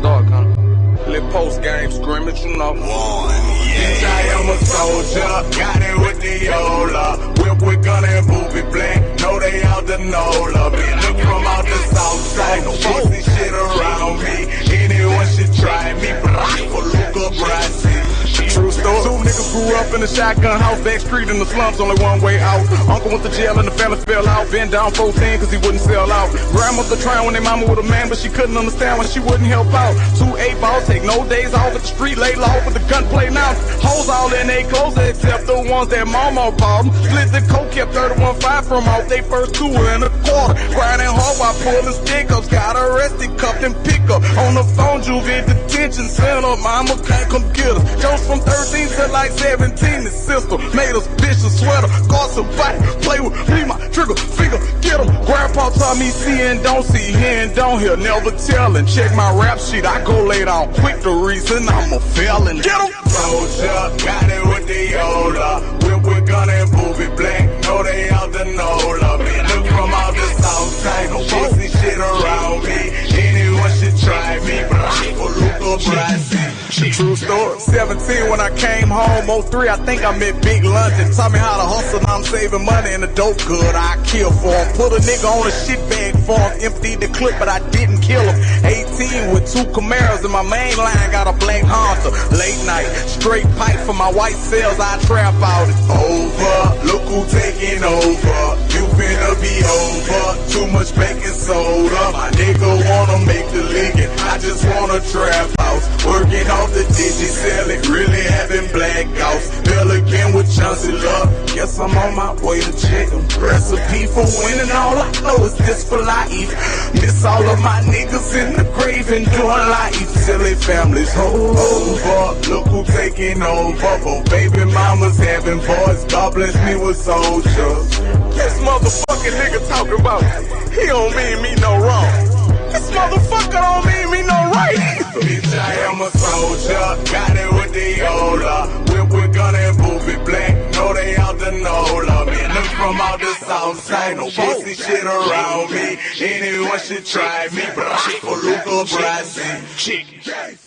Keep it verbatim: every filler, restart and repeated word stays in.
dark, huh? Little post game scrimmage, you know. One, yeah. Bitch, I am a soldier, got it with the Yola. Whip with gun and booby black, know they out the Nola. Bitch, look from out the south side, no pussy shit around me. Anyone should try me, but I'm for Luca Brasi. True story. Two niggas grew up in a shotgun house, back street in the slums, only one way out. Uncle went to jail and the family fell out. Been down fourteen cause he wouldn't sell out. Grandmother trying when their mama with a man, but she couldn't understand when she wouldn't help out. Two eight balls, take no days off at the street, lay low with the gunplay now. Hoes all in they clothes except the ones that mama bought them. Split the coke, kept thirty-one five from off they first two and a quarter. Grinding hard while pulling stick-ups, got arrested, cuffed and pick up. On the phone, juvie detention center, mama can't come get us. Jones from thirteen to like seventeen, the sister made us bitch a sweater, guard somebody, play with me, my trigger finger, get him. Grandpa taught me see and don't see, hear and don't hear, never tellin'. Check my rap sheet, I go lay down quick, the reason I'm a felon. Get him! Soldier, got it with the Yola, whip with gun and booby black, know they out the Nola. Man, look from out the south side, no pussy shit around me. Anyone should try me, but I'm for Luca Brasi. True story. seventeen when I came home, oh three I think I met Big London. Taught me how to hustle, now I'm saving money in the dope good I kill for him. Put a nigga on a shit bag for him, emptied the clip but I didn't kill him. eighteen with two Camaros and my main line got a black Honda. Late night, straight pipe for my white cells, I trap out it. Over, look who taking over. You finna be over, too much baking soda. My nigga wanna make the league and I just wanna trap house. Working off the digi, sell it, really having blackouts. Bill again with Chauncey Love. Guess I'm on my way to check them. Recipe for winning, all I know is this for life. Miss all of my niggas in the grave and doing life. Silly families hold over. Look who taking over. Both baby mamas having boys. God bless me with soldiers. This motherfucking nigga talking about, he don't mean me no wrong. This motherfucker don't mean me no right. Bitch, I am a soldier, got it with the Yola. Whip with gun and booby black, know they out the Nola. Man, look from out the south side, no pussy shit around me. Anyone should try me, but I'm for Luca Brasi.